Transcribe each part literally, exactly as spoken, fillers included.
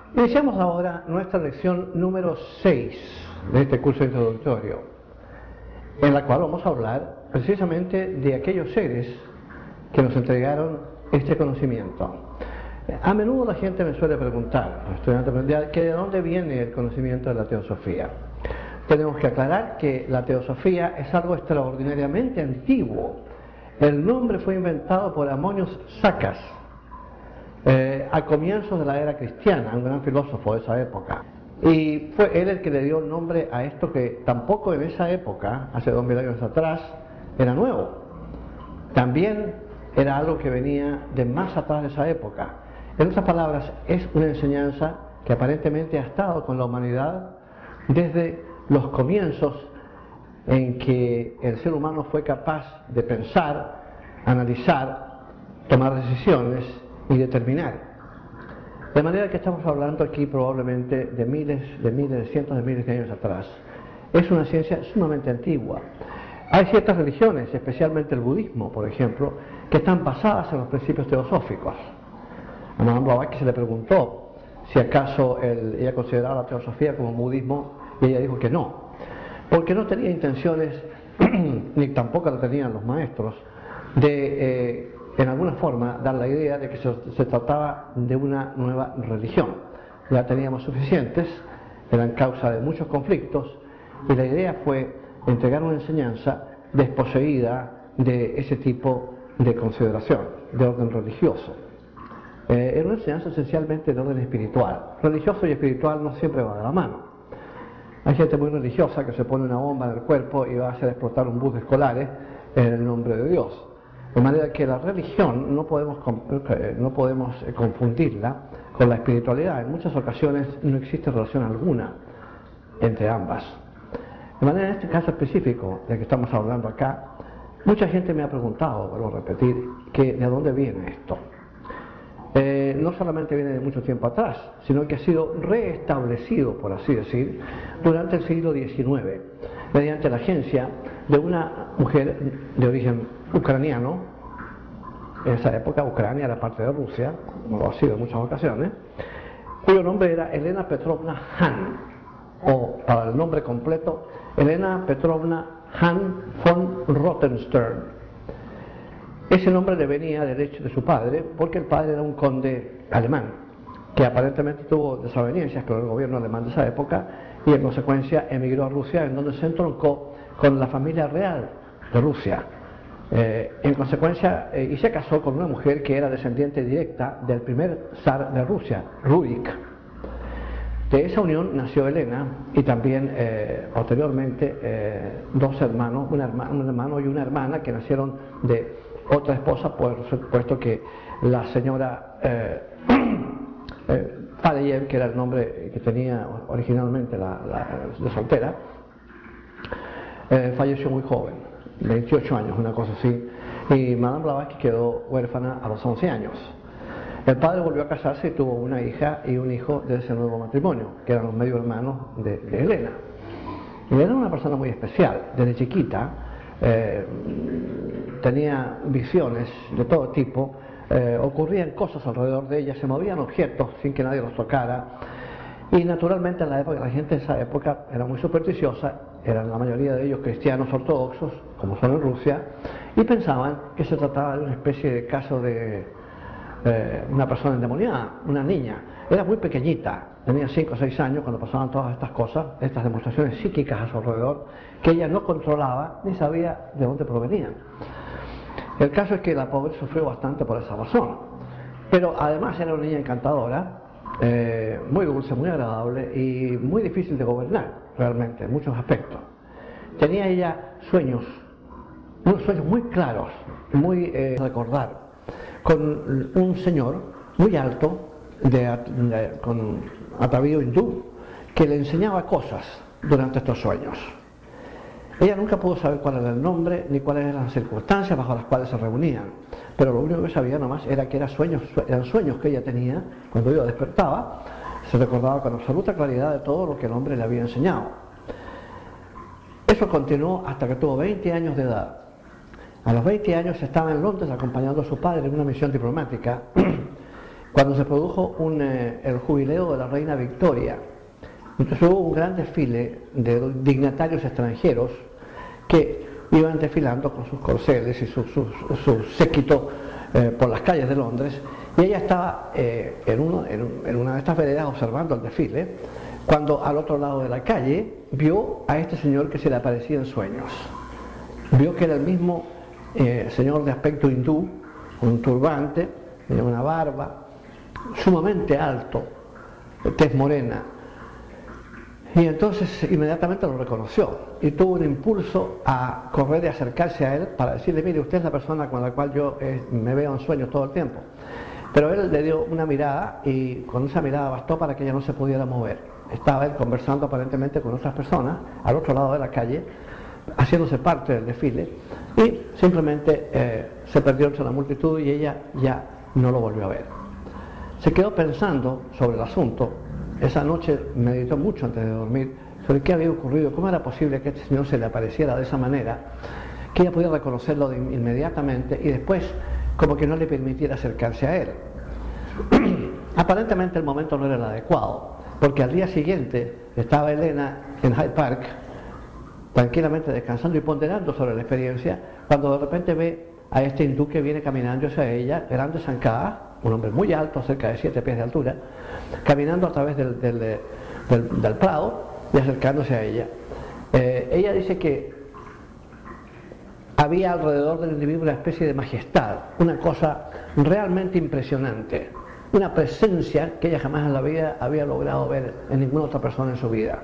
Iniciamos ahora nuestra lección número seis de este curso introductorio, en la cual vamos a hablar precisamente de aquellos seres que nos entregaron este conocimiento. A menudo la gente me suele preguntar, los estudiantes, que de dónde viene el conocimiento de la teosofía. Tenemos que aclarar que la teosofía es algo extraordinariamente antiguo. El nombre fue inventado por Ammonius Saccas eh, a comienzos de la era cristiana, un gran filósofo de esa época. Y fue él el que le dio el nombre a esto que tampoco en esa época, hace dos mil años atrás, era nuevo. También era algo que venía de más atrás de esa época. En otras palabras, es una enseñanza que aparentemente ha estado con la humanidad desde los comienzos en que el ser humano fue capaz de pensar, analizar, tomar decisiones y determinar. De manera que estamos hablando aquí probablemente de miles, de miles, de cientos de miles de años atrás. Es una ciencia sumamente antigua. Hay ciertas religiones, especialmente el budismo, por ejemplo, que están basadas en los principios teosóficos. A Madame Blavatsky se le preguntó si acaso él, ella consideraba la teosofía como budismo, y ella dijo que no, porque no tenía intenciones, ni tampoco la tenían los maestros, de eh, en alguna forma dar la idea de que se, se trataba de una nueva religión. Ya teníamos suficientes, eran causa de muchos conflictos, y la idea fue entregar una enseñanza desposeída de ese tipo de consideración, de orden religioso. Eh, era una enseñanza esencialmente de orden espiritual. Religioso y espiritual no siempre van de la mano. Hay gente muy religiosa que se pone una bomba en el cuerpo y va a hacer explotar un bus de escolares en el nombre de Dios. De manera que la religión no podemos, no podemos confundirla con la espiritualidad. En muchas ocasiones no existe relación alguna entre ambas. De manera, en este caso específico del que estamos hablando acá, mucha gente me ha preguntado, vuelvo a repetir, que de dónde viene esto. Eh, no solamente viene de mucho tiempo atrás, sino que ha sido reestablecido, por así decir, durante el siglo diecinueve, mediante la agencia de una mujer de origen ucraniano. En esa época Ucrania era parte de Rusia, como lo ha sido en muchas ocasiones, cuyo nombre era Elena Petrovna Hahn, o para el nombre completo, Elena Petrovna Hahn von Rothenstern. Ese nombre le venía del hecho de su padre, porque el padre era un conde alemán, que aparentemente tuvo desavenencias con el gobierno alemán de esa época, y en consecuencia emigró a Rusia, en donde se entroncó con la familia real de Rusia. Eh, en consecuencia, eh, y se casó con una mujer que era descendiente directa del primer zar de Rusia, Rurik. De esa unión nació Elena y también eh, posteriormente eh, dos hermanos, un, herma, un hermano y una hermana que nacieron de otra esposa, por supuesto que la señora eh, eh, Faleyev, que era el nombre que tenía originalmente la, la, de soltera, eh, falleció muy joven, veintiocho años, una cosa así, y Madame Blavatsky quedó huérfana a los once años. El padre volvió a casarse y tuvo una hija y un hijo de ese nuevo matrimonio, que eran los medio hermanos de, de Elena. Y era una persona muy especial. Desde chiquita eh, tenía visiones de todo tipo, eh, ocurrían cosas alrededor de ella, se movían objetos sin que nadie los tocara. Y naturalmente en la época, la gente de esa época era muy supersticiosa, eran la mayoría de ellos cristianos ortodoxos, como son en Rusia, y pensaban que se trataba de una especie de caso de eh, una persona endemoniada, una niña. Era muy pequeñita, tenía cinco o seis años cuando pasaban todas estas cosas, estas demostraciones psíquicas a su alrededor, que ella no controlaba ni sabía de dónde provenían. El caso es que la pobre sufrió bastante por esa razón, pero además era una niña encantadora, eh, muy dulce, muy agradable y muy difícil de gobernar realmente en muchos aspectos. Tenía ella sueños, unos sueños muy claros, muy eh, recordar, con un señor muy alto, de, de, con atavío hindú, que le enseñaba cosas durante estos sueños. Ella nunca pudo saber cuál era el nombre ni cuáles eran las circunstancias bajo las cuales se reunían, pero lo único que sabía nomás era que eran sueños, eran sueños que ella tenía. Cuando ella despertaba, se recordaba con absoluta claridad de todo lo que el hombre le había enseñado. Eso continuó hasta que tuvo veinte años de edad. A los veinte años estaba en Londres acompañando a su padre en una misión diplomática cuando se produjo un, eh, el jubileo de la reina Victoria. Entonces hubo un gran desfile de dignatarios extranjeros que iban desfilando con sus corceles y su, su, su séquito eh, por las calles de Londres, y ella estaba eh, en, uno, en, en una de estas veredas observando el desfile, cuando al otro lado de la calle vio a este señor que se le aparecía en sueños. Vio que era el mismo eh, señor de aspecto hindú, con un turbante, tenía una barba, sumamente alto, tez morena. Y entonces inmediatamente lo reconoció y tuvo un impulso a correr y acercarse a él para decirle: mire, usted es la persona con la cual yo eh, me veo en sueños todo el tiempo. Pero él le dio una mirada y con esa mirada bastó para que ella no se pudiera mover. Estaba él conversando aparentemente con otras personas al otro lado de la calle, haciéndose parte del desfile, y simplemente eh, se perdió entre la multitud y ella ya no lo volvió a ver. Se quedó pensando sobre el asunto. Esa noche meditó mucho antes de dormir sobre qué había ocurrido, cómo era posible que este señor se le apareciera de esa manera, que ella podía reconocerlo de inmediatamente y después como que no le permitiera acercarse a él. Aparentemente el momento no era el adecuado, porque al día siguiente estaba Elena en Hyde Park, tranquilamente descansando y ponderando sobre la experiencia, cuando de repente ve a este hindú que viene caminando hacia ella, grande zancada, un hombre muy alto, cerca de siete pies de altura, caminando a través del, del, del, del prado y acercándose a ella. Eh, ella dice que había alrededor del individuo una especie de majestad, una cosa realmente impresionante, una presencia que ella jamás en la vida había logrado ver en ninguna otra persona en su vida,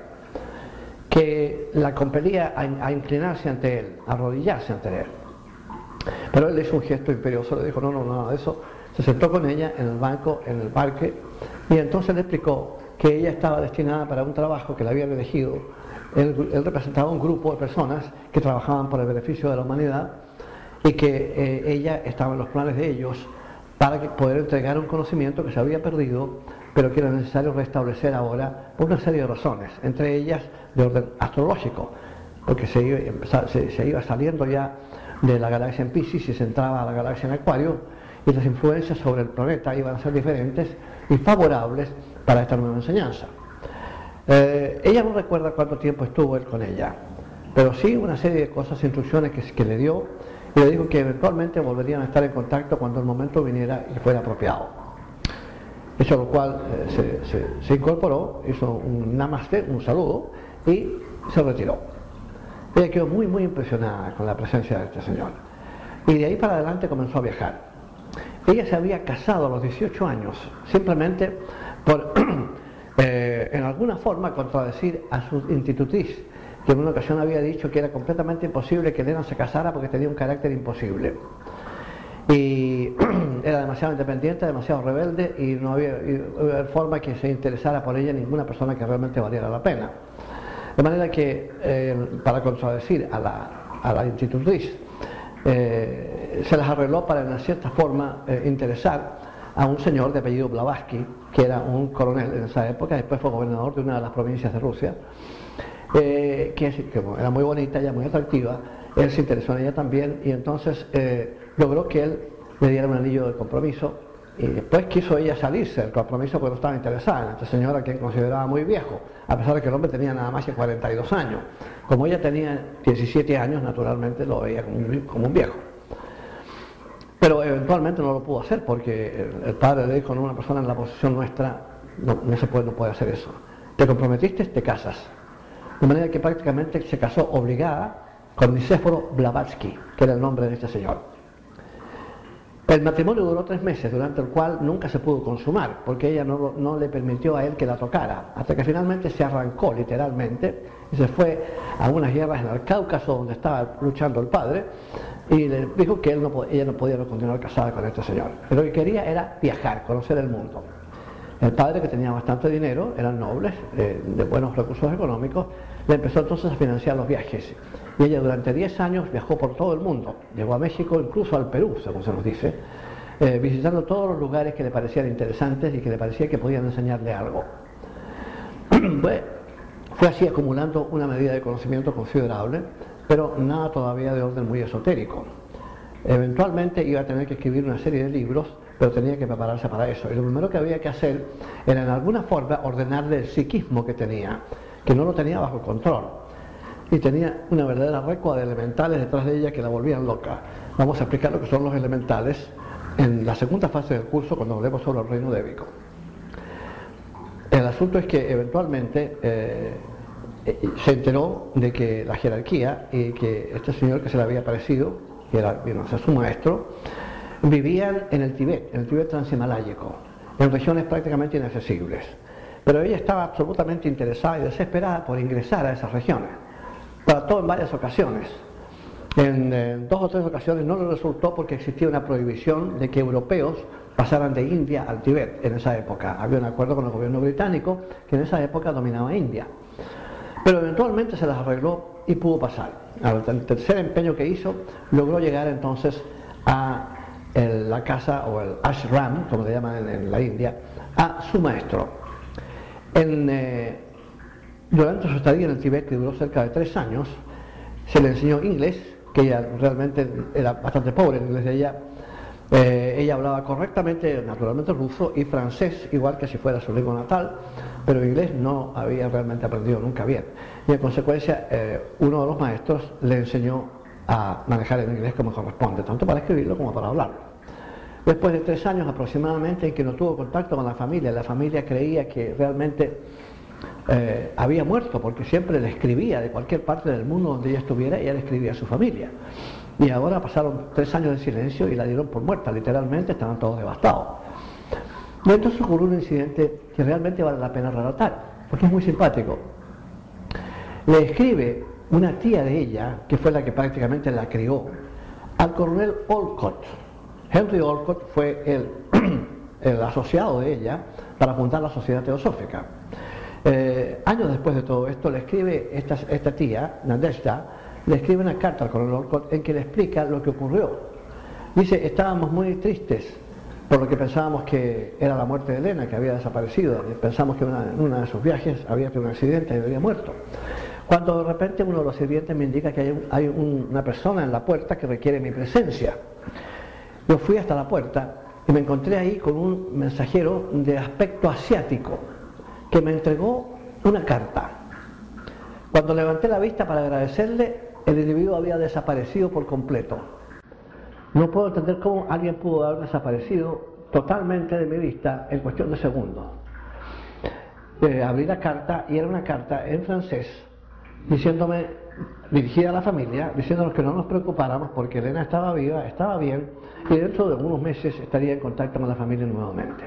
que la compelía a, a inclinarse ante él, a arrodillarse ante él. Pero él le hizo un gesto imperioso, le dijo: no, no, nada de eso. Se sentó con ella en el banco, en el parque, y entonces le explicó que ella estaba destinada para un trabajo que le habían elegido. Él, él representaba un grupo de personas que trabajaban por el beneficio de la humanidad y que eh, ella estaba en los planes de ellos para que poder entregar un conocimiento que se había perdido, pero que era necesario restablecer ahora por una serie de razones, entre ellas de orden astrológico, porque se iba, se, se iba saliendo ya de la galaxia en Piscis y se entraba a la galaxia en Acuario, y las influencias sobre el planeta iban a ser diferentes y favorables para esta nueva enseñanza. Eh, ella no recuerda cuánto tiempo estuvo él con ella, pero sí una serie de cosas, instrucciones que, que le dio, y le dijo que eventualmente volverían a estar en contacto cuando el momento viniera y fuera apropiado. Hecho lo cual eh, se, se, se incorporó, hizo un namaste, un saludo, y se retiró. Ella quedó muy muy impresionada con la presencia de este señor, y de ahí para adelante comenzó a viajar. Ella se había casado a los dieciocho años, simplemente por, eh, en alguna forma, contradecir a su institutriz, que en una ocasión había dicho que era completamente imposible que Elena se casara porque tenía un carácter imposible. Y era demasiado independiente, demasiado rebelde, y no había, y no había forma que se interesara por ella ninguna persona que realmente valiera la pena. De manera que, eh, para contradecir a la, a la institutriz, Eh, se las arregló para en cierta forma eh, interesar a un señor de apellido Blavatsky, que era un coronel en esa época, después fue gobernador de una de las provincias de Rusia, eh, que, que era muy bonita, ella muy atractiva. Él se interesó en ella también, y entonces eh, logró que él le diera un anillo de compromiso, y después quiso ella salirse del compromiso porque no estaba interesada en este señor, a quien consideraba muy viejo, a pesar de que el hombre tenía nada más que cuarenta y dos años. Como ella tenía diecisiete años, naturalmente lo veía como un, como un viejo. Pero eventualmente no lo pudo hacer porque el, el padre le dijo: no, una persona en la posición nuestra no, no se puede, no puede hacer eso. Te comprometiste, te casas. De manera que prácticamente se casó obligada con Nicéforo Blavatsky, que era el nombre de este señor. El matrimonio duró tres meses, durante el cual nunca se pudo consumar, porque ella no, no le permitió a él que la tocara, hasta que finalmente se arrancó literalmente y se fue a unas guerras en el Cáucaso donde estaba luchando el padre, y le dijo que él no, ella no podía continuar casada con este señor. Pero lo que quería era viajar, conocer el mundo. El padre, que tenía bastante dinero, eran nobles, eh, de buenos recursos económicos, le empezó entonces a financiar los viajes. Y ella durante diez años viajó por todo el mundo, llegó a México, incluso al Perú, según se nos dice, eh, visitando todos los lugares que le parecían interesantes y que le parecía que podían enseñarle algo. Bueno, fue así acumulando una medida de conocimiento considerable, pero nada todavía de orden muy esotérico. Eventualmente iba a tener que escribir una serie de libros pero tenía que prepararse para eso. Y lo primero que había que hacer era en alguna forma ordenarle el psiquismo que tenía, que no lo tenía bajo control. Y tenía una verdadera recua de elementales detrás de ella que la volvían loca. Vamos a explicar lo que son los elementales en la segunda fase del curso cuando hablemos sobre el reino débico. El asunto es que eventualmente eh, se enteró de que la jerarquía y que este señor que se le había aparecido, que era, vino a ser su maestro, vivían en el Tíbet, en el Tíbet transhimalayico, en regiones prácticamente inaccesibles. Pero ella estaba absolutamente interesada y desesperada por ingresar a esas regiones. Trató en varias ocasiones. En, en dos o tres ocasiones no le resultó porque existía una prohibición de que europeos pasaran de India al Tíbet en esa época. Había un acuerdo con el gobierno británico que en esa época dominaba India. Pero eventualmente se las arregló y pudo pasar. Al tercer empeño que hizo, logró llegar entonces a el, la casa o el ashram, como le llaman en, en la India, a su maestro. En, eh, durante su estadía en el Tíbet, que duró cerca de tres años, se le enseñó inglés, que ella realmente era bastante pobre en inglés de ella. Eh, ella hablaba correctamente, naturalmente, ruso y francés, igual que si fuera su lengua natal, pero inglés no había realmente aprendido nunca bien. Y en consecuencia, eh, uno de los maestros le enseñó a manejar el inglés como corresponde, tanto para escribirlo como para hablarlo. Después de tres años aproximadamente en que no tuvo contacto con la familia, la familia creía que realmente eh, había muerto, porque siempre le escribía de cualquier parte del mundo donde ella estuviera, ella le escribía a su familia. Y ahora pasaron tres años de silencio y la dieron por muerta, literalmente estaban todos devastados. Y entonces ocurrió un incidente que realmente vale la pena relatar, porque es muy simpático. Le escribe una tía de ella, que fue la que prácticamente la crió, al coronel Olcott. Henry Olcott fue el, el asociado de ella para fundar la Sociedad Teosófica. Eh, años después de todo esto, le escribe esta, esta tía, Nadezhda, le escribe una carta al coronel Olcott en que le explica lo que ocurrió. Dice, estábamos muy tristes por lo que pensábamos que era la muerte de Elena, que había desaparecido. Pensamos que una, en uno de sus viajes había tenido un accidente y había muerto. Cuando de repente uno de los sirvientes me indica que hay, un, hay un, una persona en la puerta que requiere mi presencia. Yo fui hasta la puerta y me encontré ahí con un mensajero de aspecto asiático que me entregó una carta. Cuando levanté la vista para agradecerle, el individuo había desaparecido por completo. No puedo entender cómo alguien pudo haber desaparecido totalmente de mi vista en cuestión de segundos. Eh, abrí la carta y era una carta en francés diciéndome, dirigida a la familia, diciéndonos que no nos preocupáramos porque Elena estaba viva, estaba bien y dentro de algunos meses estaría en contacto con la familia nuevamente.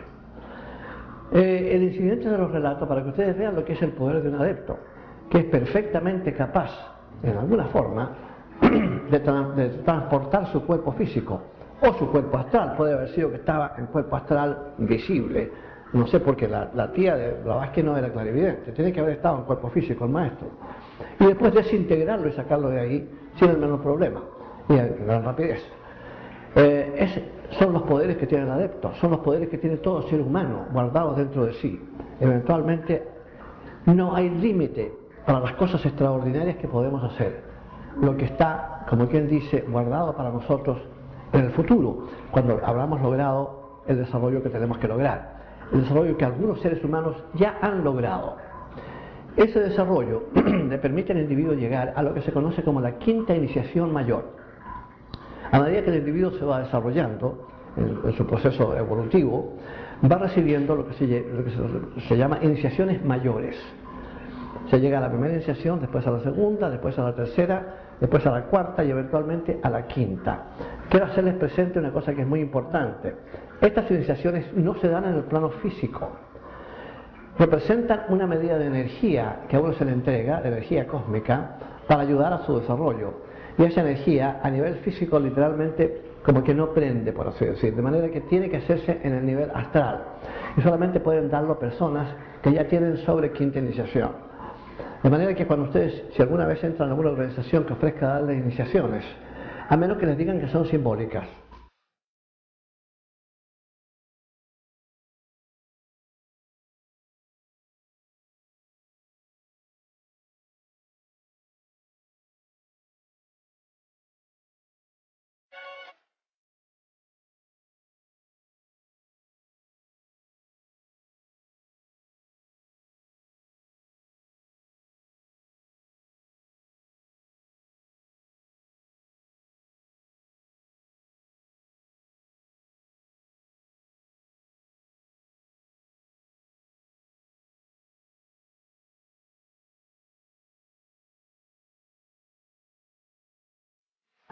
Eh, el incidente de los relatos, para que ustedes vean lo que es el poder de un adepto, que es perfectamente capaz, en alguna forma, de, tra de transportar su cuerpo físico o su cuerpo astral. Puede haber sido que estaba en cuerpo astral visible, no sé, porque la, la tía de Blavatsky no era clarividente, tiene que haber estado en cuerpo físico el maestro, y después desintegrarlo y sacarlo de ahí sin el menor problema y a gran rapidez. Eh, es, son los poderes que tiene el adepto, son los poderes que tiene todo ser humano guardados dentro de sí. Eventualmente no hay límite para las cosas extraordinarias que podemos hacer. Lo que está, como quien dice, guardado para nosotros en el futuro, cuando habremos logrado el desarrollo que tenemos que lograr, el desarrollo que algunos seres humanos ya han logrado. Ese desarrollo le permite al individuo llegar a lo que se conoce como la quinta iniciación mayor. A medida que el individuo se va desarrollando en, en su proceso evolutivo, va recibiendo lo que, se, lo que se, se llama iniciaciones mayores. Se llega a la primera iniciación, después a la segunda, después a la tercera, después a la cuarta y eventualmente a la quinta. Quiero hacerles presente una cosa que es muy importante. Estas iniciaciones no se dan en el plano físico. Representan una medida de energía que a uno se le entrega, de energía cósmica, para ayudar a su desarrollo. Y esa energía a nivel físico literalmente como que no prende, por así decir, de manera que tiene que hacerse en el nivel astral. Y solamente pueden darlo personas que ya tienen sobre quinta iniciación. De manera que cuando ustedes, si alguna vez entran a alguna organización que ofrezca darles iniciaciones, a menos que les digan que son simbólicas,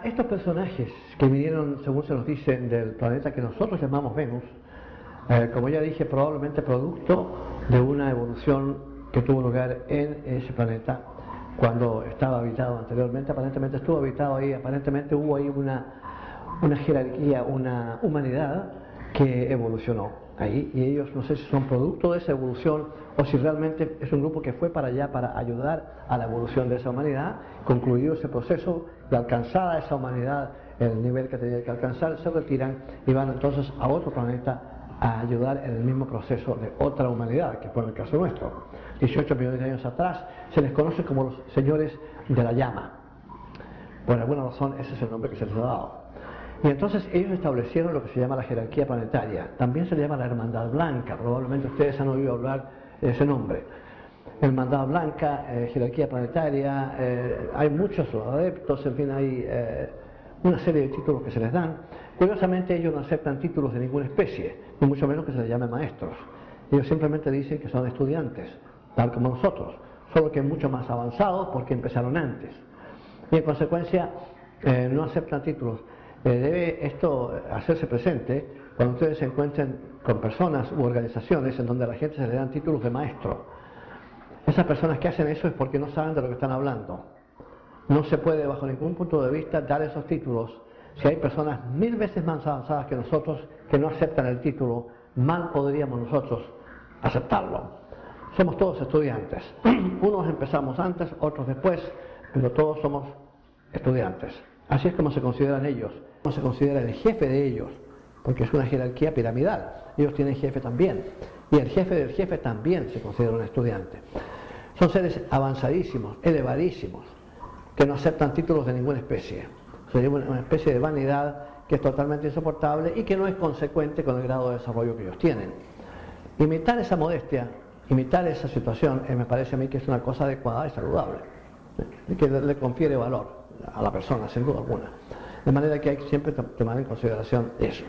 estos personajes que vinieron, según se nos dice, del planeta que nosotros llamamos Venus, eh, como ya dije, probablemente producto de una evolución que tuvo lugar en ese planeta cuando estaba habitado anteriormente. Aparentemente estuvo habitado ahí, aparentemente hubo ahí una, una jerarquía, una humanidad que evolucionó ahí, y ellos no sé si son producto de esa evolución o si realmente es un grupo que fue para allá para ayudar a la evolución de esa humanidad. Concluido ese proceso de alcanzada esa humanidad el nivel que tenía que alcanzar, se retiran y van entonces a otro planeta a ayudar en el mismo proceso de otra humanidad, que fue el caso nuestro. dieciocho millones de años atrás se les conoce como los señores de la llama. Por alguna razón ese es el nombre que se les ha dado. Y entonces ellos establecieron lo que se llama la jerarquía planetaria. También se le llama la Hermandad Blanca, probablemente ustedes han oído hablar de ese nombre. Hermandad Blanca, eh, jerarquía planetaria, eh, hay muchos adeptos, en fin, hay eh, una serie de títulos que se les dan. Curiosamente ellos no aceptan títulos de ninguna especie, ni mucho menos que se les llame maestros. Ellos simplemente dicen que son estudiantes, tal como nosotros, solo que mucho más avanzados porque empezaron antes. Y en consecuencia eh, no aceptan títulos. Eh, debe esto hacerse presente cuando ustedes se encuentren con personas u organizaciones en donde a la gente se le dan títulos de maestro. Esas personas que hacen eso es porque no saben de lo que están hablando. No se puede bajo ningún punto de vista dar esos títulos si hay personas mil veces más avanzadas que nosotros que no aceptan el título. Mal podríamos nosotros aceptarlo. Somos todos estudiantes. Unos empezamos antes, otros después, pero todos somos estudiantes. Así es como se consideran ellos. Como se considera el jefe de ellos, porque es una jerarquía piramidal. Ellos tienen jefe también. Y el jefe del jefe también se considera un estudiante. Son seres avanzadísimos, elevadísimos, que no aceptan títulos de ninguna especie. Sería una especie de vanidad que es totalmente insoportable y que no es consecuente con el grado de desarrollo que ellos tienen. Imitar esa modestia, imitar esa situación, eh, me parece a mí que es una cosa adecuada y saludable, eh, que le, le confiere valor a la persona, sin duda alguna. De manera que hay que siempre tomar en consideración eso.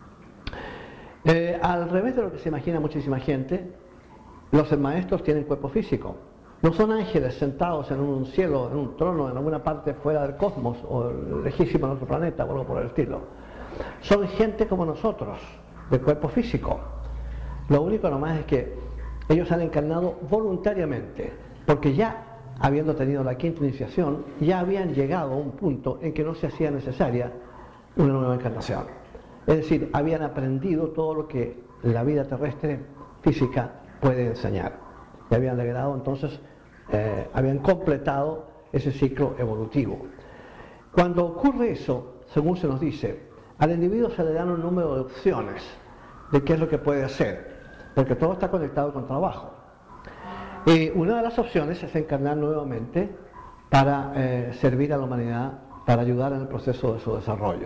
Eh, al revés de lo que se imagina muchísima gente, los maestros tienen cuerpo físico. No son ángeles sentados en un cielo, en un trono, en alguna parte fuera del cosmos o lejísimo en otro planeta o algo por el estilo. Son gente como nosotros, de cuerpo físico. Lo único nomás es que ellos han encarnado voluntariamente, porque ya habiendo tenido la quinta iniciación, ya habían llegado a un punto en que no se hacía necesaria una nueva encarnación. Es decir, habían aprendido todo lo que la vida terrestre física puede enseñar. Y habían logrado entonces, eh, habían completado ese ciclo evolutivo. Cuando ocurre eso, según se nos dice, al individuo se le dan un número de opciones de qué es lo que puede hacer, porque todo está conectado con trabajo. Y una de las opciones es encarnar nuevamente para eh, servir a la humanidad, para ayudar en el proceso de su desarrollo.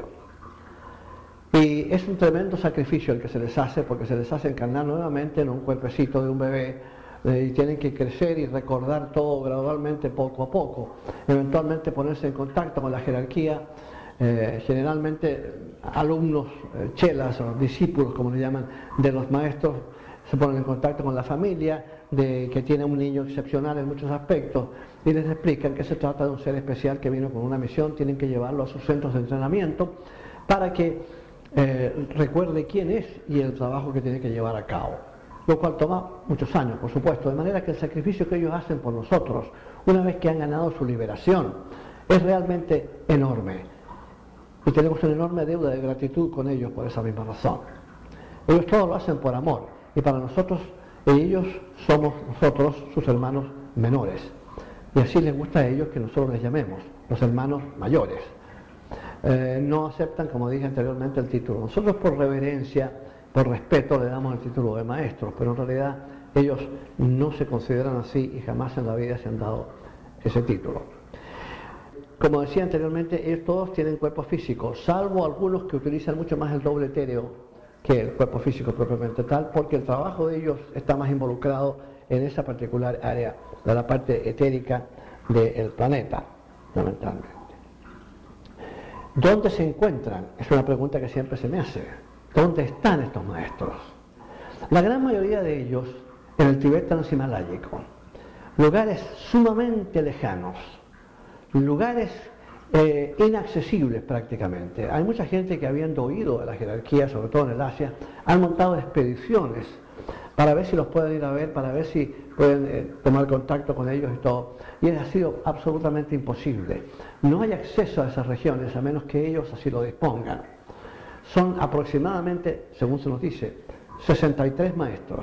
Y es un tremendo sacrificio el que se les hace, porque se les hace encarnar nuevamente en un cuerpecito de un bebé, eh, y tienen que crecer y recordar todo gradualmente, poco a poco. Eventualmente ponerse en contacto con la jerarquía, eh, generalmente alumnos, eh, chelas o discípulos, como le llaman, de los maestros, se ponen en contacto con la familia, de que tiene un niño excepcional en muchos aspectos, y les explican que se trata de un ser especial que vino con una misión, tienen que llevarlo a sus centros de entrenamiento para que eh, recuerde quién es y el trabajo que tiene que llevar a cabo, lo cual toma muchos años, por supuesto, de manera que el sacrificio que ellos hacen por nosotros, una vez que han ganado su liberación, es realmente enorme, y tenemos una enorme deuda de gratitud con ellos por esa misma razón. Ellos todo lo hacen por amor, y para nosotros, ellos somos nosotros sus hermanos menores, y así les gusta a ellos que nosotros les llamemos los hermanos mayores. Eh, no aceptan, como dije anteriormente, el título. Nosotros por reverencia, por respeto, le damos el título de maestros, pero en realidad ellos no se consideran así y jamás en la vida se han dado ese título. Como decía anteriormente, ellos todos tienen cuerpo físico, salvo algunos que utilizan mucho más el doble etéreo que el cuerpo físico propiamente tal, porque el trabajo de ellos está más involucrado en esa particular área de la parte etérica del planeta, fundamentalmente. ¿Dónde se encuentran? Es una pregunta que siempre se me hace. ¿Dónde están estos maestros? La gran mayoría de ellos en el Tibet transhimaláyico, lugares sumamente lejanos, lugares eh, inaccesibles prácticamente. Hay mucha gente que, habiendo oído de la jerarquía, sobre todo en el Asia, han montado expediciones para ver si los pueden ir a ver, para ver si pueden eh, tomar contacto con ellos y todo. Y ha sido absolutamente imposible. No hay acceso a esas regiones a menos que ellos así lo dispongan. Son aproximadamente, según se nos dice, sesenta y tres maestros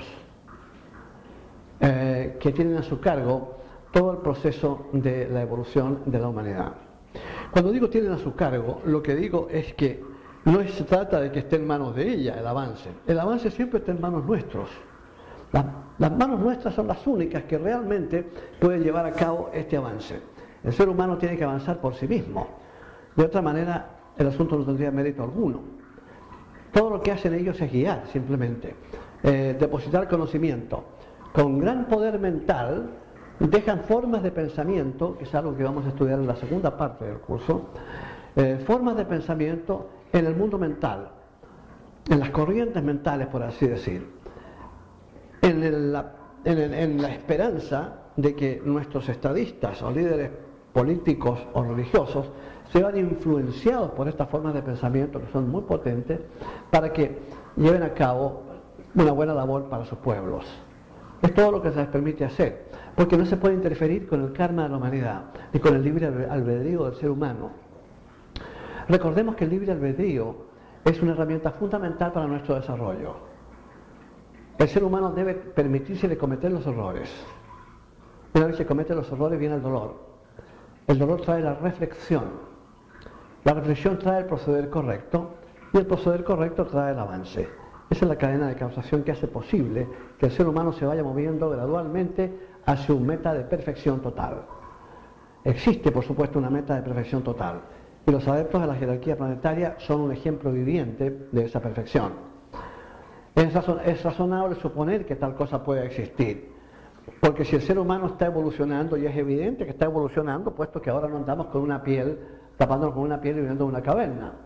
eh, que tienen a su cargo todo el proceso de la evolución de la humanidad. Cuando digo tienen a su cargo, lo que digo es que no se trata de que esté en manos de ella el avance. El avance siempre está en manos nuestros. Las, las manos nuestras son las únicas que realmente pueden llevar a cabo este avance. El ser humano tiene que avanzar por sí mismo. De otra manera, el asunto no tendría mérito alguno. Todo lo que hacen ellos es guiar, simplemente. Eh, depositar conocimiento. Con gran poder mental, dejan formas de pensamiento, que es algo que vamos a estudiar en la segunda parte del curso, eh, formas de pensamiento en el mundo mental, en las corrientes mentales, por así decir. En, el, la, en, el, en la esperanza de que nuestros estadistas o líderes políticos o religiosos se van influenciados por estas formas de pensamiento que son muy potentes para que lleven a cabo una buena labor para sus pueblos. Es todo lo que se les permite hacer, porque no se puede interferir con el karma de la humanidad ni con el libre albedrío del ser humano. Recordemos que el libre albedrío es una herramienta fundamental para nuestro desarrollo. El ser humano debe permitirse de cometer los errores. Una vez que comete los errores viene el dolor. El dolor trae la reflexión. La reflexión trae el proceder correcto y el proceder correcto trae el avance. Esa es la cadena de causación que hace posible que el ser humano se vaya moviendo gradualmente hacia una meta de perfección total. Existe, por supuesto, una meta de perfección total y los adeptos de la jerarquía planetaria son un ejemplo viviente de esa perfección. Es, razon es razonable suponer que tal cosa pueda existir, porque si el ser humano está evolucionando, y es evidente que está evolucionando, puesto que ahora no andamos con una piel, tapándonos con una piel y viviendo en una caverna,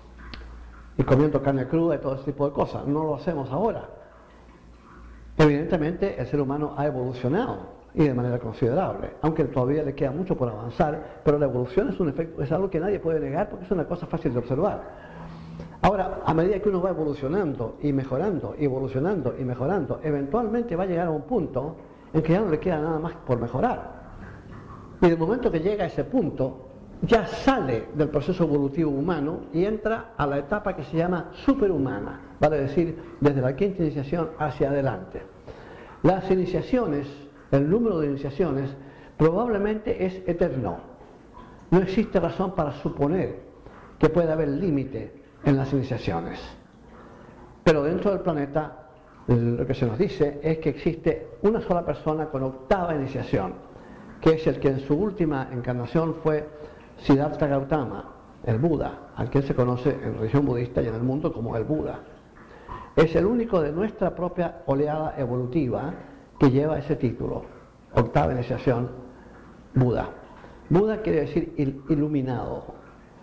y comiendo carne cruda y todo ese tipo de cosas, no lo hacemos ahora. Evidentemente el ser humano ha evolucionado, y de manera considerable, aunque todavía le queda mucho por avanzar, pero la evolución es, un efecto, es algo que nadie puede negar, porque es una cosa fácil de observar. Ahora, a medida que uno va evolucionando y mejorando, y evolucionando y mejorando, eventualmente va a llegar a un punto en que ya no le queda nada más por mejorar. Y del momento que llega a ese punto, ya sale del proceso evolutivo humano y entra a la etapa que se llama superhumana, vale decir, desde la quinta iniciación hacia adelante. Las iniciaciones, el número de iniciaciones, probablemente es eterno. No existe razón para suponer que pueda haber límite en las iniciaciones. Pero dentro del planeta, lo que se nos dice es que existe una sola persona con octava iniciación, que es el que en su última encarnación fue Siddhartha Gautama, el Buda, al que se conoce en religión budista y en el mundo como el Buda. Es el único de nuestra propia oleada evolutiva que lleva ese título, octava iniciación, Buda. Buda quiere decir il iluminado.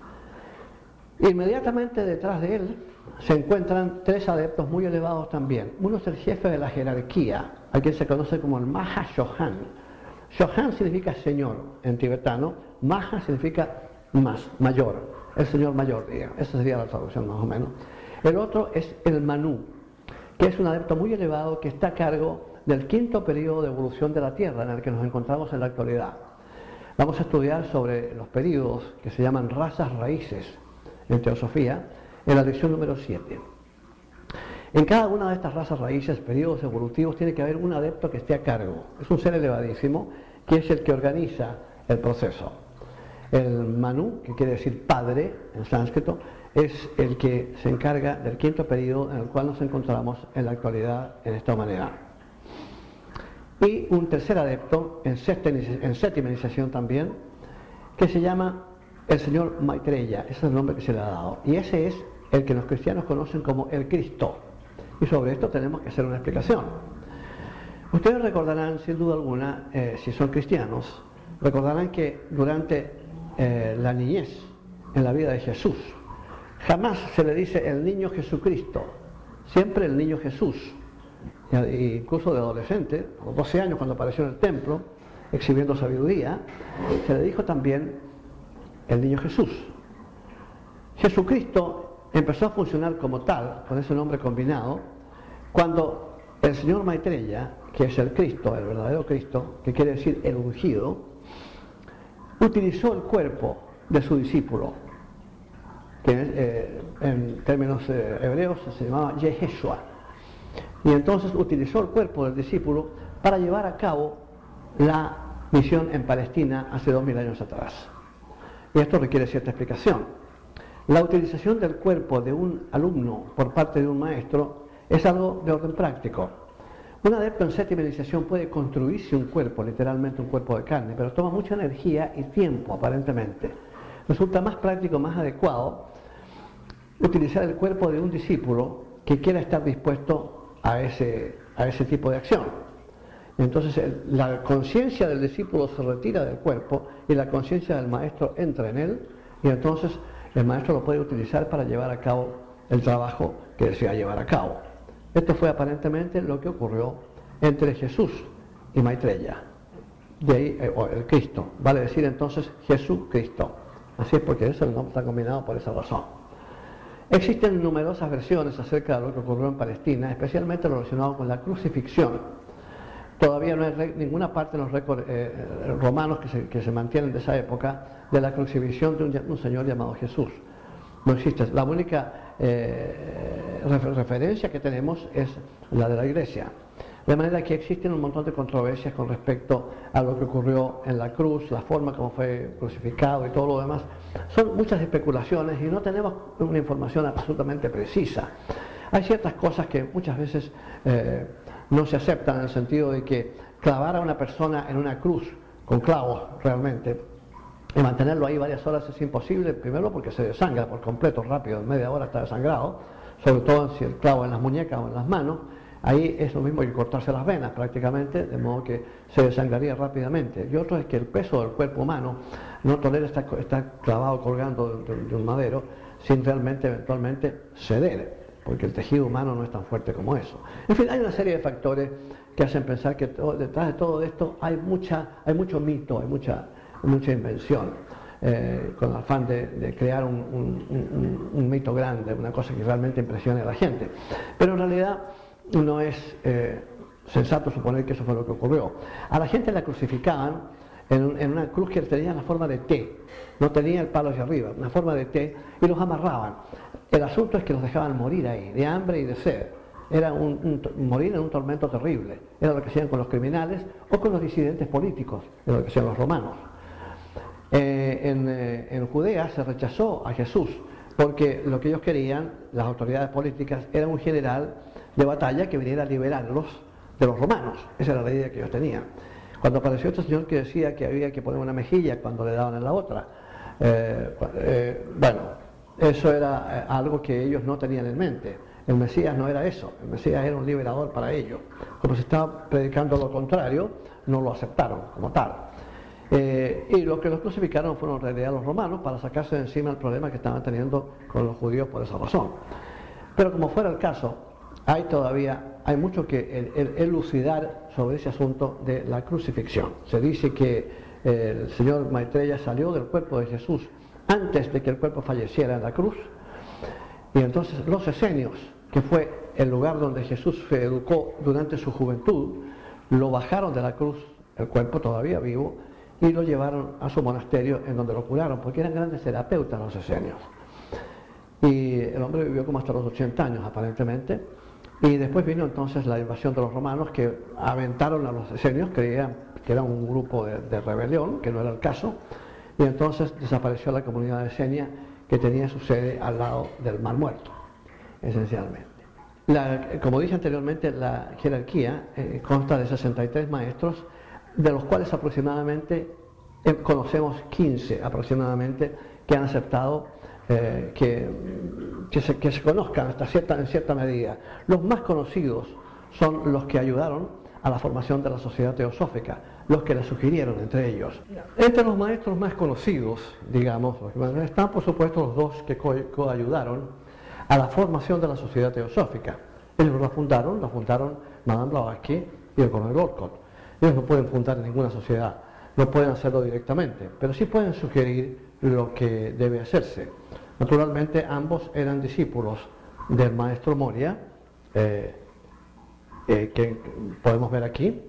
Inmediatamente detrás de él se encuentran tres adeptos muy elevados también. Uno es el jefe de la jerarquía, a quien se conoce como el Maha Chohan. Chohan significa señor en tibetano, Maha significa más, mayor, el señor mayor, digamos. Esa sería la traducción más o menos. El otro es el Manu, que es un adepto muy elevado que está a cargo del quinto periodo de evolución de la Tierra en el que nos encontramos en la actualidad. Vamos a estudiar sobre los periodos que se llaman razas raíces en teosofía, en la lección número siete. En cada una de estas razas raíces, periodos evolutivos, tiene que haber un adepto que esté a cargo. Es un ser elevadísimo que es el que organiza el proceso. El Manu, que quiere decir padre en sánscrito, es el que se encarga del quinto periodo en el cual nos encontramos en la actualidad en esta humanidad. Y un tercer adepto, en, sexta, en séptima iniciación también, que se llama el señor Maitreya, ese es el nombre que se le ha dado, y ese es el que los cristianos conocen como el Cristo, y sobre esto tenemos que hacer una explicación. Ustedes recordarán, sin duda alguna, eh, si son cristianos, recordarán que durante eh, la niñez, en la vida de Jesús, jamás se le dice el niño Jesucristo, siempre el niño Jesús, e incluso de adolescente, a los doce años cuando apareció en el templo, exhibiendo sabiduría, se le dijo también el niño Jesús. Jesucristo empezó a funcionar como tal, con ese nombre combinado, cuando el señor Maitreya, que es el Cristo, el verdadero Cristo, que quiere decir el ungido, utilizó el cuerpo de su discípulo, que eh, en términos eh, hebreos se llamaba Yeshua, y entonces utilizó el cuerpo del discípulo para llevar a cabo la misión en Palestina hace dos mil años atrás. Y esto requiere cierta explicación. La utilización del cuerpo de un alumno por parte de un maestro es algo de orden práctico. Un adepto en séptima iniciación puede construirse un cuerpo, literalmente un cuerpo de carne, pero toma mucha energía y tiempo, aparentemente. Resulta más práctico, más adecuado, utilizar el cuerpo de un discípulo que quiera estar dispuesto a ese, a ese tipo de acción. Entonces el, la conciencia del discípulo se retira del cuerpo y la conciencia del maestro entra en él, y entonces el maestro lo puede utilizar para llevar a cabo el trabajo que desea llevar a cabo. Esto fue aparentemente lo que ocurrió entre Jesús y Maitreya, de ahí, eh, o el Cristo, vale decir entonces Jesucristo. Así es, porque eso el nombre está combinado por esa razón. Existen numerosas versiones acerca de lo que ocurrió en Palestina, especialmente relacionado con la crucifixión. Todavía no hay re, ninguna parte en los récords eh, romanos que se, que se mantienen de esa época de la crucifixión de un, un señor llamado Jesús. No existe. La única eh, refer, referencia que tenemos es la de la Iglesia. De manera que existen un montón de controversias con respecto a lo que ocurrió en la cruz, la forma como fue crucificado y todo lo demás. Son muchas especulaciones y no tenemos una información absolutamente precisa. Hay ciertas cosas que muchas veces eh, no se aceptan, en el sentido de que clavar a una persona en una cruz con clavos realmente y mantenerlo ahí varias horas es imposible, primero porque se desangra por completo rápido, en media hora está desangrado, sobre todo si el clavo en las muñecas o en las manos. Ahí es lo mismo que cortarse las venas prácticamente, de modo que se desangraría rápidamente. Y otro es que el peso del cuerpo humano no tolera estar, estar clavado colgando de, de un madero sin realmente eventualmente ceder, porque el tejido humano no es tan fuerte como eso. En fin, hay una serie de factores que hacen pensar que todo, detrás de todo esto hay, mucha, hay mucho mito, hay mucha, mucha invención, eh, con el afán de, de crear un, un, un, un mito grande, una cosa que realmente impresione a la gente. Pero en realidad no es eh, sensato suponer que eso fue lo que ocurrió. A la gente la crucificaban en, en una cruz que tenía la forma de T, no tenía el palo hacia arriba, una forma de T, y los amarraban. El asunto es que los dejaban morir ahí, de hambre y de sed. Era un, un, morir en un tormento terrible. Era lo que hacían con los criminales o con los disidentes políticos, era lo que hacían los romanos. Eh, en, eh, en Judea se rechazó a Jesús, porque lo que ellos querían, las autoridades políticas, era un general de batalla que viniera a liberarlos de los romanos. Esa era la idea que ellos tenían. Cuando apareció este señor que decía que había que poner una mejilla cuando le daban en la otra, eh, eh, bueno, eso era algo que ellos no tenían en mente. El Mesías no era eso, el Mesías era un liberador para ellos. Como se estaba predicando lo contrario, no lo aceptaron como tal. Eh, y lo que los crucificaron fueron en realidad los romanos, para sacarse de encima el problema que estaban teniendo con los judíos por esa razón. Pero como fuera el caso, hay todavía, hay mucho que el, el, elucidar sobre ese asunto de la crucifixión. Se dice que eh, el señor Maitreya salió del cuerpo de Jesús antes de que el cuerpo falleciera en la cruz, y entonces los esenios, que fue el lugar donde Jesús se educó durante su juventud, lo bajaron de la cruz, el cuerpo todavía vivo, y lo llevaron a su monasterio, en donde lo curaron, porque eran grandes terapeutas los esenios. Y el hombre vivió como hasta los ochenta años aparentemente, y después vino entonces la invasión de los romanos, que aventaron a los esenios, creían que era un grupo de, de rebelión, que no era el caso, y entonces desapareció la comunidad de Esenia, que tenía su sede al lado del Mar Muerto, esencialmente. La, como dije anteriormente, la jerarquía eh, consta de sesenta y tres maestros, de los cuales aproximadamente eh, conocemos quince aproximadamente que han aceptado eh, que, que, se, que se conozcan hasta cierta, en cierta medida. Los más conocidos son los que ayudaron a la formación de la Sociedad Teosófica, los que la sugirieron entre ellos. Entre los maestros más conocidos, digamos, están por supuesto los dos que coayudaron a la formación de la Sociedad Teosófica. Ellos la fundaron, la fundaron Madame Blavatsky y el coronel Olcott. Ellos no pueden fundar ninguna sociedad, no pueden hacerlo directamente, pero sí pueden sugerir lo que debe hacerse. Naturalmente ambos eran discípulos del maestro Moria, eh, eh, que podemos ver aquí,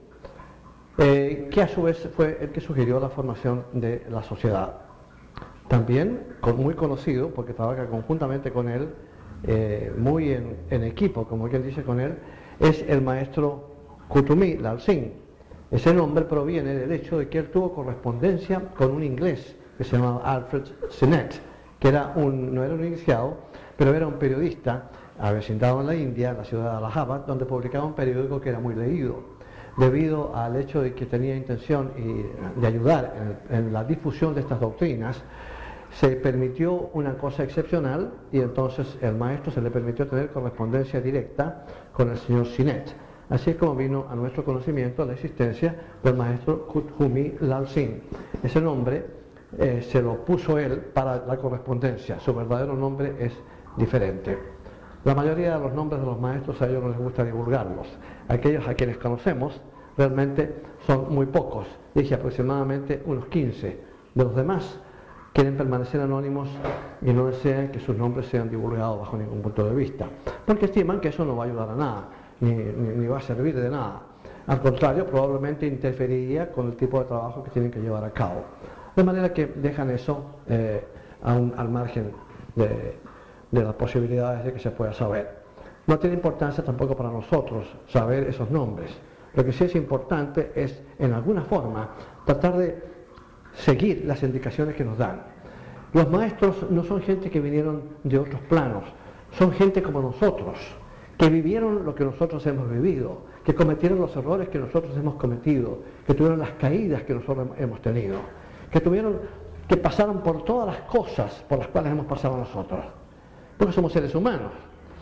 eh, que a su vez fue el que sugirió la formación de la sociedad. También muy conocido, porque trabaja conjuntamente con él, eh, muy en, en equipo, como quien dice con él, es el maestro Kuthumi Lalsin. Ese nombre proviene del hecho de que él tuvo correspondencia con un inglés que se llamaba Alfred Sinnett, que era un, no era un iniciado, pero era un periodista avecindado en la India, en la ciudad de Allahabad, donde publicaba un periódico que era muy leído, debido al hecho de que tenía intención y, de ayudar en, en la difusión de estas doctrinas. Se permitió una cosa excepcional y entonces el maestro se le permitió tener correspondencia directa con el señor Sinnett. Así es como vino a nuestro conocimiento la existencia del maestro Kuthumi Lalsin. Ese nombre eh, se lo puso él para la correspondencia, su verdadero nombre es diferente. La mayoría de los nombres de los maestros a ellos no les gusta divulgarlos. Aquellos a quienes conocemos realmente son muy pocos, dije aproximadamente unos quince. De los demás quieren permanecer anónimos y no desean que sus nombres sean divulgados bajo ningún punto de vista, porque estiman que eso no va a ayudar a nada, ni, ni, ni va a servir de nada. Al contrario, probablemente interferiría con el tipo de trabajo que tienen que llevar a cabo. De manera que dejan eso eh, a un, al margen de, de las posibilidades de que se pueda saber. No tiene importancia tampoco para nosotros saber esos nombres. Lo que sí es importante es, en alguna forma, tratar de seguir las indicaciones que nos dan. Los maestros no son gente que vinieron de otros planos, son gente como nosotros, que vivieron lo que nosotros hemos vivido, que cometieron los errores que nosotros hemos cometido, que tuvieron las caídas que nosotros hemos tenido, que tuvieron, que pasaron por todas las cosas por las cuales hemos pasado nosotros, porque somos seres humanos.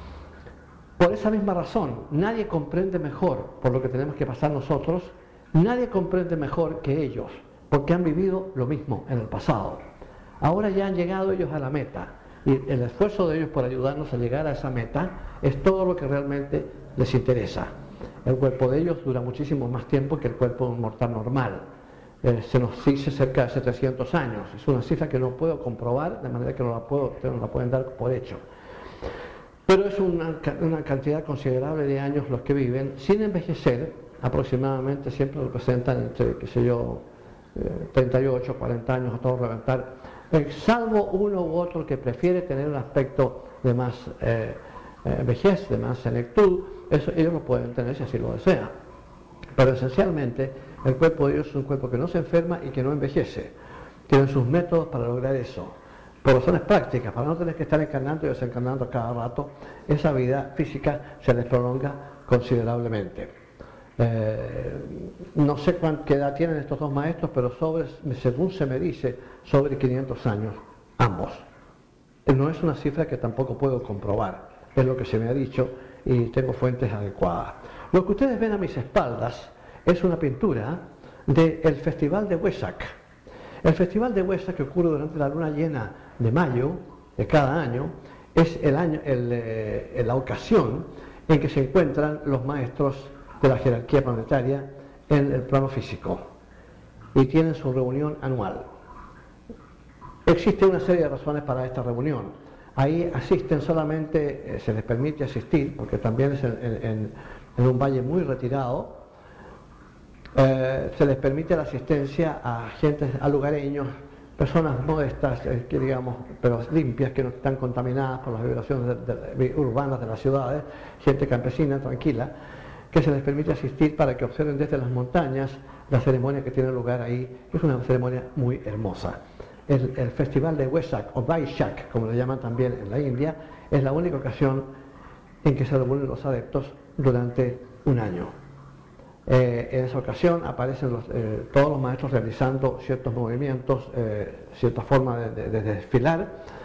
Por esa misma razón, nadie comprende mejor por lo que tenemos que pasar nosotros, nadie comprende mejor que ellos, porque han vivido lo mismo en el pasado. Ahora ya han llegado ellos a la meta, y el esfuerzo de ellos por ayudarnos a llegar a esa meta es todo lo que realmente les interesa. El cuerpo de ellos dura muchísimo más tiempo que el cuerpo de un mortal normal. Eh, se nos dice cerca de setecientos años, es una cifra que no puedo comprobar, de manera que no la, puedo, no la pueden dar por hecho. Pero es una, una cantidad considerable de años los que viven sin envejecer, aproximadamente siempre representan entre, qué sé yo, treinta y ocho, cuarenta años a todo reventar, eh, salvo uno u otro que prefiere tener un aspecto de más eh, eh, vejez, de más senectud, eso ellos lo pueden tener si así lo desean. Pero esencialmente el cuerpo de ellos es un cuerpo que no se enferma y que no envejece. Tienen sus métodos para lograr eso. Por razones prácticas, para no tener que estar encarnando y desencarnando cada rato, esa vida física se les prolonga considerablemente. Eh, no sé cuánta edad tienen estos dos maestros, pero sobre, según se me dice, sobre quinientos años, ambos. No es una cifra que tampoco puedo comprobar, es lo que se me ha dicho y tengo fuentes adecuadas. Lo que ustedes ven a mis espaldas es una pintura del Festival de Wesak. El Festival de Wesak, que ocurre durante la luna llena de mayo de cada año, es el año, el, eh, la ocasión en que se encuentran los maestros de la jerarquía planetaria en el plano físico y tienen su reunión anual. Existe una serie de razones para esta reunión. Ahí asisten solamente, eh, se les permite asistir, porque también es en, en, en un valle muy retirado, eh, se les permite la asistencia a gente, a lugareños, personas modestas, eh, que digamos, pero limpias, que no están contaminadas por las vibraciones de, de, de, urbanas de las ciudades, gente campesina, tranquila, que se les permite asistir para que observen desde las montañas la ceremonia que tiene lugar ahí. Es una ceremonia muy hermosa. El, el festival de Wesak o Vaishak, como le llaman también en la India, es la única ocasión en que se reúnen los adeptos durante un año. Eh, en esa ocasión aparecen los, eh, todos los maestros realizando ciertos movimientos, eh, cierta forma de, de, de desfilar,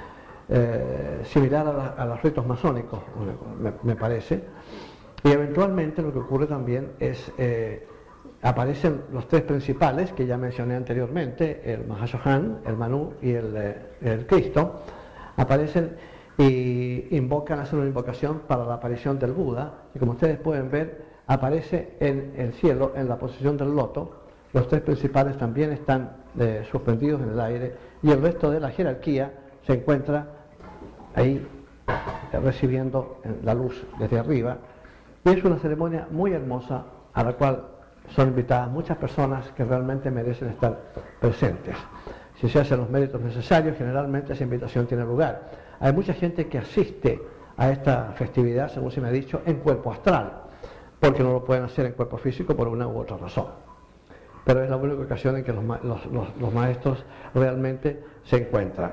eh, similar a, la, a los ritos masónicos, me, me parece. Y eventualmente lo que ocurre también es, eh, aparecen los tres principales que ya mencioné anteriormente, el Mahashohan, el Manu y el, eh, el Cristo, aparecen y invocan, hacen una invocación para la aparición del Buda, y como ustedes pueden ver, aparece en el cielo, en la posición del loto, los tres principales también están eh, suspendidos en el aire y el resto de la jerarquía se encuentra ahí eh, recibiendo la luz desde arriba, y es una ceremonia muy hermosa a la cual son invitadas muchas personas que realmente merecen estar presentes. Si se hacen los méritos necesarios, generalmente esa invitación tiene lugar. Hay mucha gente que asiste a esta festividad, según se me ha dicho, en cuerpo astral, porque no lo pueden hacer en cuerpo físico por una u otra razón. Pero es la única ocasión en que los, los, los, los maestros realmente se encuentran.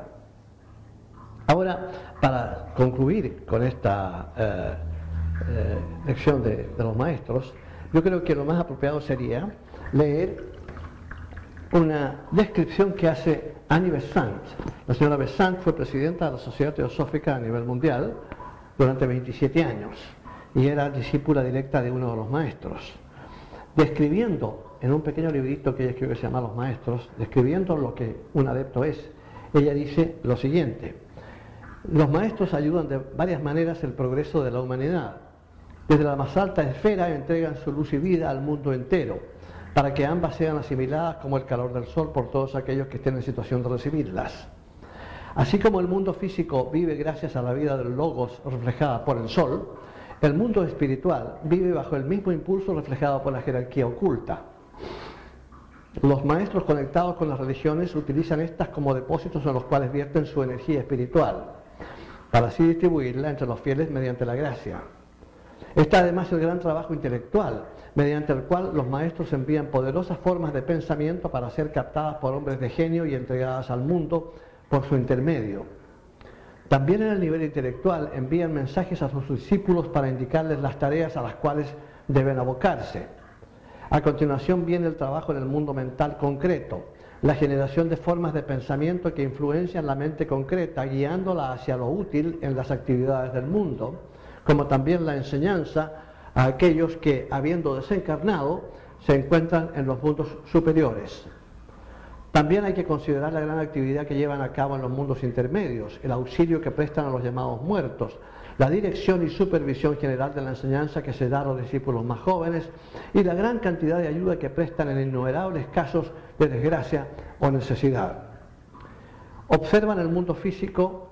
Ahora, para concluir con esta eh, eh, lección de, de los maestros, yo creo que lo más apropiado sería leer una descripción que hace Annie Besant. La señora Besant fue presidenta de la Sociedad Teosófica a nivel mundial durante veintisiete años y era discípula directa de uno de los maestros. Describiendo en un pequeño librito que ella escribió que se llama Los Maestros, describiendo lo que un adepto es, ella dice lo siguiente: los maestros ayudan de varias maneras el progreso de la humanidad. Desde la más alta esfera entregan su luz y vida al mundo entero, para que ambas sean asimiladas como el calor del sol por todos aquellos que estén en situación de recibirlas. Así como el mundo físico vive gracias a la vida del Logos reflejada por el sol, el mundo espiritual vive bajo el mismo impulso reflejado por la jerarquía oculta. Los maestros conectados con las religiones utilizan estas como depósitos en los cuales vierten su energía espiritual, para así distribuirla entre los fieles mediante la gracia. Está además el gran trabajo intelectual, mediante el cual los maestros envían poderosas formas de pensamiento para ser captadas por hombres de genio y entregadas al mundo por su intermedio. También en el nivel intelectual envían mensajes a sus discípulos para indicarles las tareas a las cuales deben abocarse. A continuación viene el trabajo en el mundo mental concreto, la generación de formas de pensamiento que influencian la mente concreta, guiándola hacia lo útil en las actividades del mundo, como también la enseñanza a aquellos que, habiendo desencarnado, se encuentran en los mundos superiores. También hay que considerar la gran actividad que llevan a cabo en los mundos intermedios, el auxilio que prestan a los llamados muertos, la dirección y supervisión general de la enseñanza que se da a los discípulos más jóvenes y la gran cantidad de ayuda que prestan en innumerables casos de desgracia o necesidad. Observan el mundo físico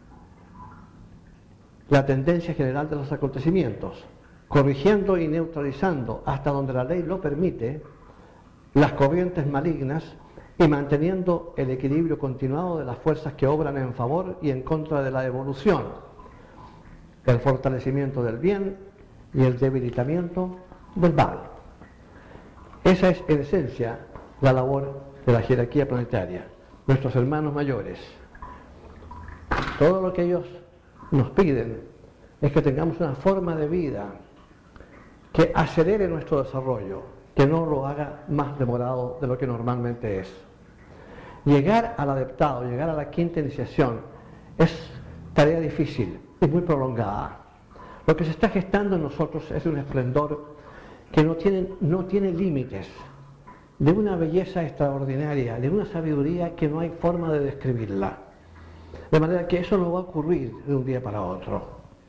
la tendencia general de los acontecimientos, corrigiendo y neutralizando hasta donde la ley lo permite las corrientes malignas y manteniendo el equilibrio continuado de las fuerzas que obran en favor y en contra de la evolución, el fortalecimiento del bien y el debilitamiento del mal. Esa es en esencia la labor de la jerarquía planetaria, nuestros hermanos mayores. Todo lo que ellos nos piden es que tengamos una forma de vida que acelere nuestro desarrollo, que no lo haga más demorado de lo que normalmente es. Llegar al adeptado, llegar a la quinta iniciación es tarea difícil y muy prolongada. Lo que se está gestando en nosotros es un esplendor que no tiene, no tiene límites, de una belleza extraordinaria, de una sabiduría que no hay forma de describirla. De manera que eso no va a ocurrir de un día para otro.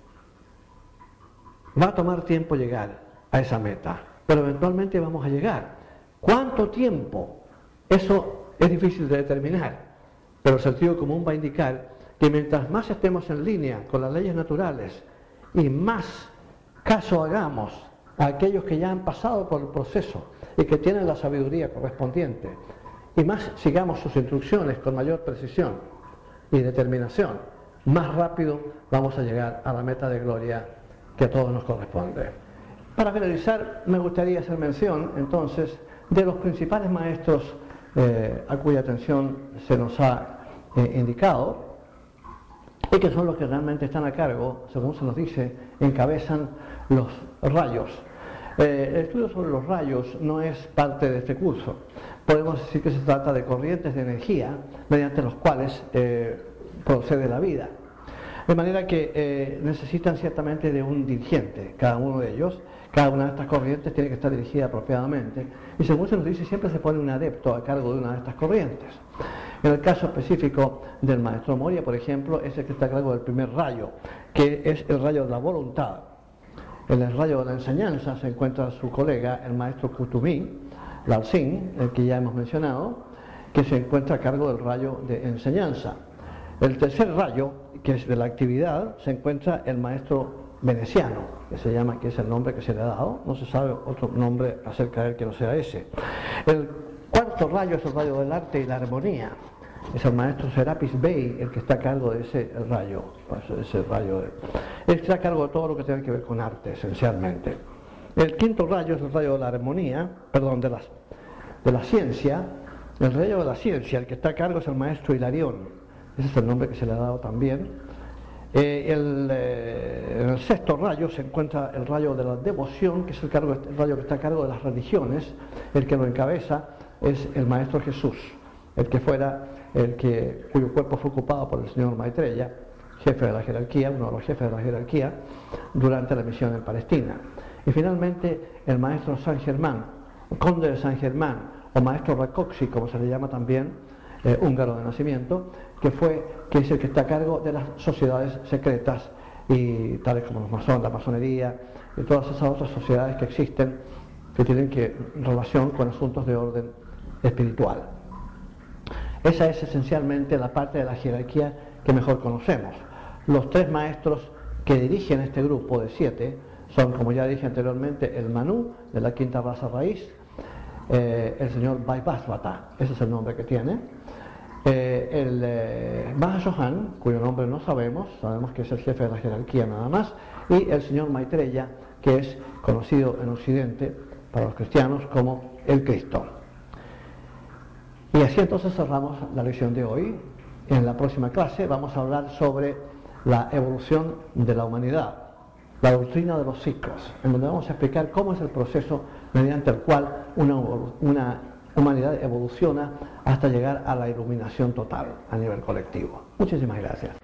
Va a tomar tiempo llegar a esa meta, pero eventualmente vamos a llegar. ¿Cuánto tiempo? Eso es difícil de determinar, pero el sentido común va a indicar que mientras más estemos en línea con las leyes naturales y más caso hagamos a aquellos que ya han pasado por el proceso y que tienen la sabiduría correspondiente, y más sigamos sus instrucciones con mayor precisión y determinación, más rápido vamos a llegar a la meta de gloria que a todos nos corresponde. Para finalizar, me gustaría hacer mención entonces de los principales maestros eh, a cuya atención se nos ha eh, indicado, y que son los que realmente están a cargo, según se nos dice, encabezan los rayos. Eh, el estudio sobre los rayos no es parte de este curso. Podemos decir que se trata de corrientes de energía mediante los cuales eh, procede la vida. De manera que eh, necesitan ciertamente de un dirigente, cada uno de ellos. Cada una de estas corrientes tiene que estar dirigida apropiadamente. Y según se nos dice, siempre se pone un adepto a cargo de una de estas corrientes. En el caso específico del maestro Moria, por ejemplo, es el que está a cargo del primer rayo, que es el rayo de la voluntad. En el rayo de la enseñanza se encuentra su colega, el maestro Kuthumi, Lalsin, el que ya hemos mencionado, que se encuentra a cargo del rayo de enseñanza. El tercer rayo, que es de la actividad, se encuentra el maestro veneciano, que se llama, que es el nombre que se le ha dado, no se sabe otro nombre acerca de él que no sea ese. El cuarto rayo es el rayo del arte y la armonía, es el maestro Serapis Bey el que está a cargo de ese rayo, pues ese rayo de, él está a cargo de todo lo que tiene que ver con arte, esencialmente. El quinto rayo es el rayo de la armonía, perdón, de, las, de la ciencia. El rayo de la ciencia, el que está a cargo es el maestro Hilarión, ese es el nombre que se le ha dado también. Eh, el, eh, en el sexto rayo se encuentra el rayo de la devoción, que es el, cargo, el rayo que está a cargo de las religiones. El que lo encabeza es el maestro Jesús, el que fuera el que, cuyo cuerpo fue ocupado por el señor Maitreya, jefe de la jerarquía, uno de los jefes de la jerarquía, durante la misión en Palestina. Y finalmente el maestro San Germán, conde de San Germán, o maestro Rakoczy, como se le llama también, eh, húngaro de nacimiento, que fue, que es el que está a cargo de las sociedades secretas, y tales como los masones, la masonería, y todas esas otras sociedades que existen, que tienen que, relación con asuntos de orden espiritual. Esa es esencialmente la parte de la jerarquía que mejor conocemos. Los tres maestros que dirigen este grupo de siete son, como ya dije anteriormente, el Manú, de la quinta raza raíz, eh, el señor Vaibhasvata, ese es el nombre que tiene, eh, el eh, Mahashohan, cuyo nombre no sabemos, sabemos que es el jefe de la jerarquía nada más, y el señor Maitreya, que es conocido en Occidente, para los cristianos, como el Cristo. Y así entonces cerramos la lección de hoy. En la próxima clase vamos a hablar sobre la evolución de la humanidad, la doctrina de los ciclos, en donde vamos a explicar cómo es el proceso mediante el cual una, una humanidad evoluciona hasta llegar a la iluminación total a nivel colectivo. Muchísimas gracias.